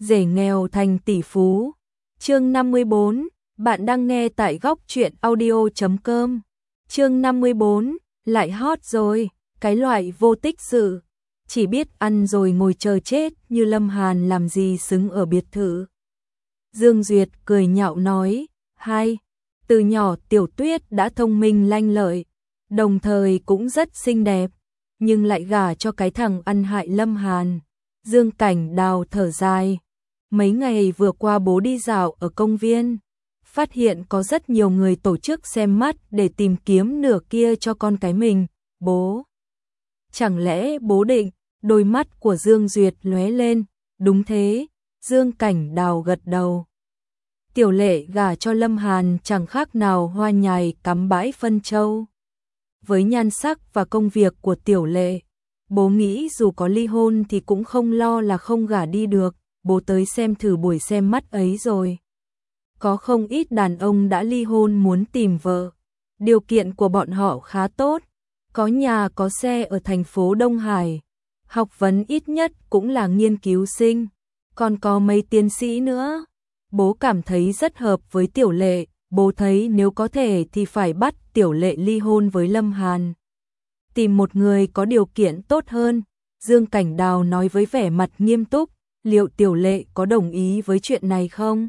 Rể nghèo thành tỷ phú. Chương 54, bạn đang nghe tại góc truyện audio.com. Chương 54, lại hot rồi, cái loại vô tích sự, chỉ biết ăn rồi ngồi chờ chết như Lâm Hàn làm gì xứng ở biệt thự. Dương Duyệt cười nhạo nói, hai, từ nhỏ Tiểu Tuyết đã thông minh lanh lợi, đồng thời cũng rất xinh đẹp, nhưng lại gả cho cái thằng ăn hại Lâm Hàn. Dương Cảnh Đào thở dài. Mấy ngày vừa qua bố đi dạo ở công viên, phát hiện có rất nhiều người tổ chức xem mắt để tìm kiếm nửa kia cho con cái mình. Bố, chẳng lẽ bố định? Đôi mắt của Dương Duyệt lóe lên. Đúng thế, Dương Cảnh Đào gật đầu. Tiểu Lệ gả cho Lâm Hàn chẳng khác nào hoa nhài cắm bãi phân châu. Với nhan sắc và công việc của Tiểu Lệ, bố nghĩ dù có ly hôn thì cũng không lo là không gả đi được. Bố tới xem thử buổi xem mắt ấy rồi. Có không ít đàn ông đã ly hôn muốn tìm vợ. Điều kiện của bọn họ khá tốt, có nhà có xe ở thành phố Đông Hải. Học vấn ít nhất cũng là nghiên cứu sinh, còn có mấy tiến sĩ nữa. Bố cảm thấy rất hợp với Tiểu Lệ, bố thấy nếu có thể thì phải bắt Tiểu Lệ ly hôn với Lâm Hàn. Tìm một người có điều kiện tốt hơn, Dương Cảnh Đào nói với vẻ mặt nghiêm túc. Liệu Tiểu Lệ có đồng ý với chuyện này không?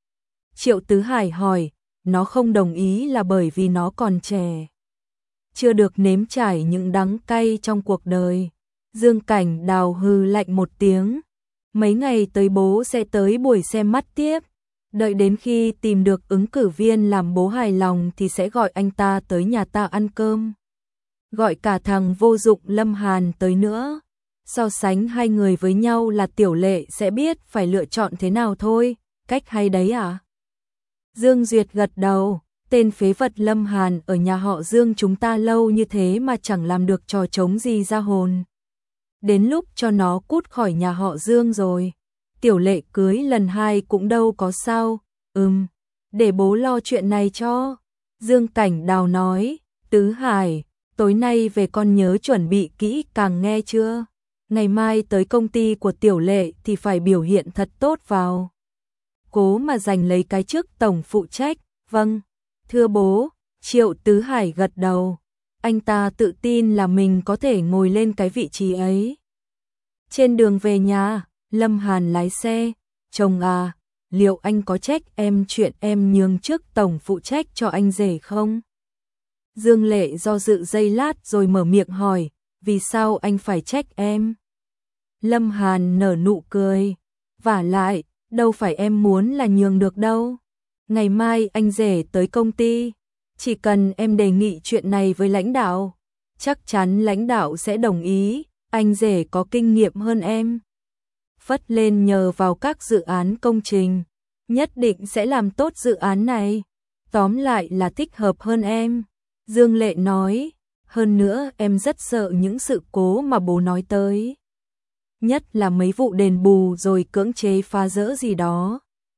Triệu Tứ Hải hỏi, nó không đồng ý là bởi vì nó còn trẻ, chưa được nếm trải những đắng cay trong cuộc đời. Dương Cảnh Đào hừ lạnh một tiếng, mấy ngày tới bố sẽ tới buổi xem mắt tiếp, đợi đến khi tìm được ứng cử viên làm bố hài lòng thì sẽ gọi anh ta tới nhà ta ăn cơm. Gọi cả thằng vô dụng Lâm Hàn tới nữa. So sánh hai người với nhau là Tiểu Lệ sẽ biết phải lựa chọn thế nào thôi, cách hay đấy à? Dương Duyệt gật đầu, tên phế vật Lâm Hàn ở nhà họ Dương chúng ta lâu như thế mà chẳng làm được trò trống gì ra hồn. Đến lúc cho nó cút khỏi nhà họ Dương rồi. Tiểu Lệ cưới lần 2 cũng đâu có sao. Để bố lo chuyện này cho. Dương Cảnh Đào nói, Tứ Hải, tối nay về con nhớ chuẩn bị kỹ càng nghe chưa? Ngày mai tới công ty của Tiểu Lệ thì phải biểu hiện thật tốt vào. Cố mà giành lấy cái chức tổng phụ trách. Vâng, thưa bố. Triệu Tứ Hải gật đầu. Anh ta tự tin là mình có thể ngồi lên cái vị trí ấy. Trên đường về nhà, Lâm Hàn lái xe. Chồng à, liệu anh có trách em chuyện em nhường chức tổng phụ trách cho anh rể không? Dương Lệ do dự giây lát rồi mở miệng hỏi, vì sao anh phải trách em? Lâm Hàn nở nụ cười, vả lại, đâu phải em muốn là nhường được đâu. Ngày mai anh rể tới công ty, chỉ cần em đề nghị chuyện này với lãnh đạo, chắc chắn lãnh đạo sẽ đồng ý, anh rể có kinh nghiệm hơn em. Phất lên nhờ vào các dự án công trình, nhất định sẽ làm tốt dự án này, tóm lại là thích hợp hơn em. Dương Lệ nói, hơn nữa em rất sợ những sự cố mà bố nói tới. Nhất là mấy vụ đền bù rồi cưỡng chế phá rỡ gì đó.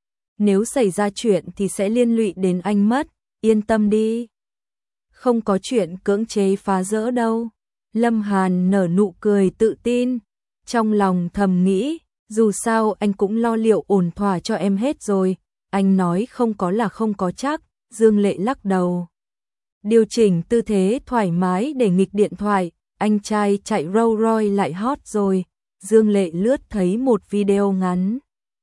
Nếu xảy ra chuyện thì sẽ liên lụy đến anh mất, yên tâm đi. Không có chuyện cưỡng chế phá rỡ đâu. Lâm Hàn nở nụ cười tự tin, trong lòng thầm nghĩ, dù sao anh cũng lo liệu ổn thỏa cho em hết rồi. Anh nói không có là không có chắc. Dương Lệ lắc đầu. Điều chỉnh tư thế thoải mái để nghịch điện thoại, anh trai chạy Rolls Royce lại hot rồi. Dương Lệ lướt thấy một video ngắn.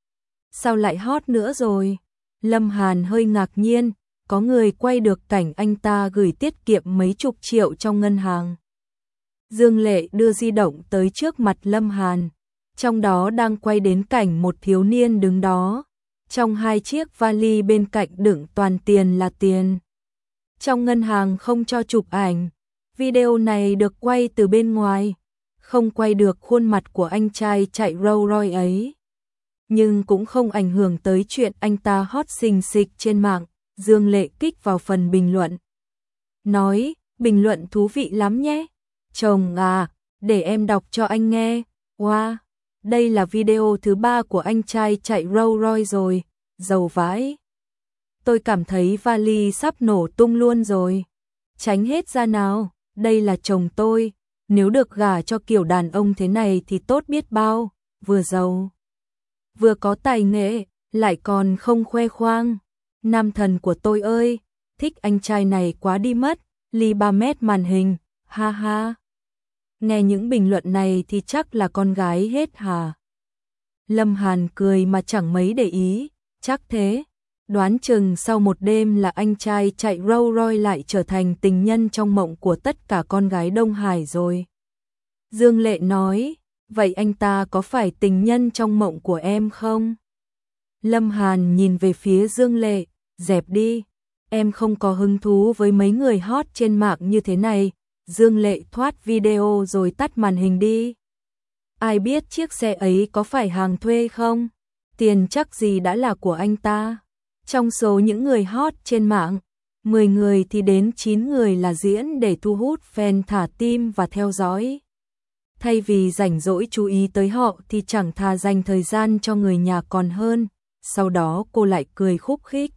Sao lại hot nữa rồi? Lâm Hàn hơi ngạc nhiên, có người quay được cảnh anh ta gửi tiết kiệm mấy chục triệu trong ngân hàng. Dương Lệ đưa di động tới trước mặt Lâm Hàn, trong đó đang quay đến cảnh một thiếu niên đứng đó. Trong 2 chiếc vali bên cạnh đựng toàn tiền là tiền. Trong ngân hàng không cho chụp ảnh. Video này được quay từ bên ngoài, không quay được khuôn mặt của anh trai chạy Rolls Royce ấy. Nhưng cũng không ảnh hưởng tới chuyện anh ta hot xình xịch trên mạng. Dương Lệ kích vào phần bình luận. Nói, bình luận thú vị lắm nhé. Chồng à, để em đọc cho anh nghe. Wow, đây là video thứ 3 của anh trai chạy Rolls Royce rồi, giàu vãi. Tôi cảm thấy vali sắp nổ tung luôn rồi. Tránh hết ra nào, đây là chồng tôi. Nếu được gả cho kiểu đàn ông thế này thì tốt biết bao, vừa giàu, vừa có tài nghệ, lại còn không khoe khoang. Nam thần của tôi ơi, thích anh trai này quá đi mất, ly 3 mét màn hình, ha ha. Nghe những bình luận này thì chắc là con gái hết hả? Lâm Hàn cười mà chẳng mấy để ý, chắc thế. Đoán chừng sau một đêm là anh trai chạy Rolls Royce lại trở thành tình nhân trong mộng của tất cả con gái Đông Hải rồi. Dương Lệ nói, vậy anh ta có phải tình nhân trong mộng của em không? Lâm Hàn nhìn về phía Dương Lệ, dẹp đi, em không có hứng thú với mấy người hot trên mạng như thế này. Dương Lệ thoát video rồi tắt màn hình đi. Ai biết chiếc xe ấy có phải hàng thuê không? Tiền chắc gì đã là của anh ta. Trong số những người hot trên mạng, 10 người thì đến 9 người là diễn để thu hút fan thả tim và theo dõi. Thay vì rảnh rỗi chú ý tới họ thì chẳng thà dành thời gian cho người nhà còn hơn. Sau đó cô lại cười khúc khích.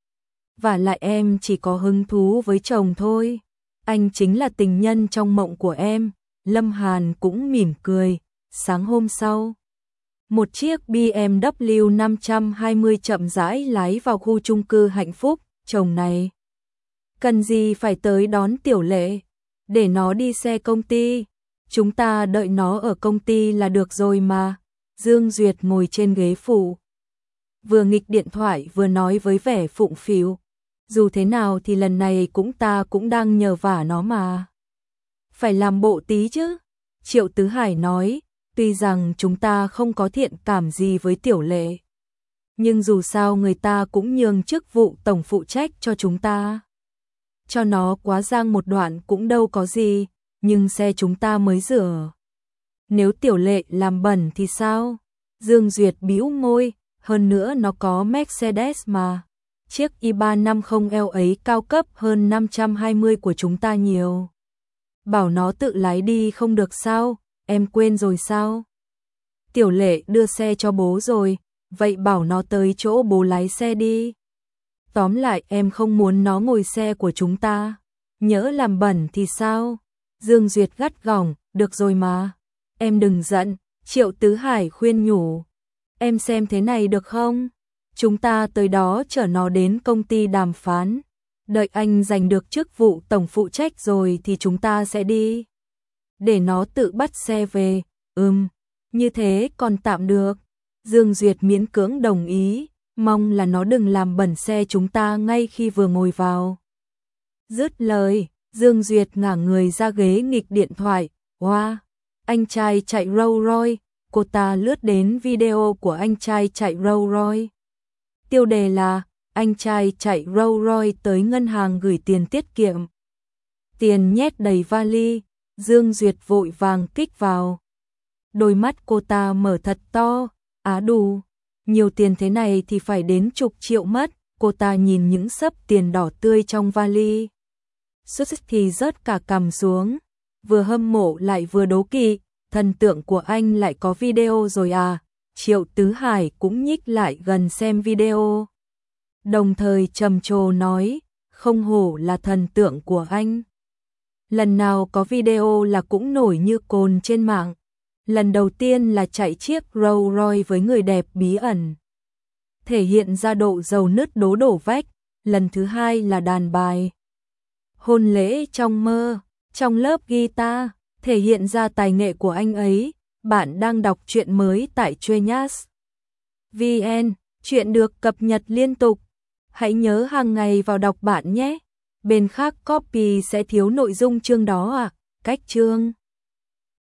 Và lại em chỉ có hứng thú với chồng thôi. Anh chính là tình nhân trong mộng của em. Lâm Hàn cũng mỉm cười. Sáng hôm sau, một chiếc BMW 520 chậm rãi lái vào khu chung cư Hạnh Phúc. Chồng này, cần gì phải tới đón Tiểu Lệ, để nó đi xe công ty. Chúng ta đợi nó ở công ty là được rồi mà. Dương Duyệt ngồi trên ghế phụ, vừa nghịch điện thoại vừa nói với vẻ phụng phịu. Dù thế nào thì lần này ta cũng đang nhờ vả nó mà. Phải làm bộ tí chứ. Triệu Tứ Hải nói, tuy rằng chúng ta không có thiện cảm gì với Tiểu Lệ, nhưng dù sao người ta cũng nhường chức vụ tổng phụ trách cho chúng ta. Cho nó quá giang một đoạn cũng đâu có gì, nhưng xe chúng ta mới rửa. Nếu Tiểu Lệ làm bẩn thì sao? Dương Duyệt bĩu môi, hơn nữa nó có Mercedes mà. Chiếc i350L ấy cao cấp hơn 520 của chúng ta nhiều. Bảo nó tự lái đi không được sao? Em quên rồi sao? Tiểu Lệ đưa xe cho bố rồi, vậy bảo nó tới chỗ bố lái xe đi. Tóm lại em không muốn nó ngồi xe của chúng ta. Nhỡ làm bẩn thì sao? Dương Duyệt gắt gỏng, được rồi mà. Em đừng giận, Triệu Tứ Hải khuyên nhủ. Em xem thế này được không? Chúng ta tới đó chở nó đến công ty đàm phán. Đợi anh giành được chức vụ tổng phụ trách rồi thì chúng ta sẽ đi. Để nó tự bắt xe về. Như thế còn tạm được. Dương Duyệt miễn cưỡng đồng ý, mong là nó đừng làm bẩn xe chúng ta ngay khi vừa ngồi vào. Dứt lời, Dương Duyệt ngả người ra ghế nghịch điện thoại. Wow, anh trai chạy Rolls Royce. Cô ta lướt đến video của anh trai chạy Rolls Royce. Tiêu đề là anh trai chạy Rolls Royce tới ngân hàng gửi tiền tiết kiệm. Tiền nhét đầy vali, Dương Duyệt vội vàng kích vào. Đôi mắt cô ta mở thật to, đủ, nhiều tiền thế này thì phải đến chục triệu mất. Cô ta nhìn những xấp tiền đỏ tươi trong vali. Xuất thì rớt cả cằm xuống, vừa hâm mộ lại vừa đố kỵ, thần tượng của anh lại có video rồi à? Triệu Tứ Hải cũng nhích lại gần xem video. Đồng thời trầm trồ nói, không hổ là thần tượng của anh. Lần nào có video là cũng nổi như cồn trên mạng. Lần đầu tiên là chạy chiếc Rolls Royce với người đẹp bí ẩn, thể hiện ra độ giàu nứt đố đổ vách. Lần thứ hai là đàn bài, hôn lễ trong mơ, trong lớp guitar, thể hiện ra tài nghệ của anh ấy. Bạn đang đọc truyện mới tại Chuyên.Nhas VN, truyện được cập nhật liên tục. Hãy nhớ hàng ngày vào đọc bạn nhé. Bên khác copy sẽ thiếu nội dung chương đó à? Cách chương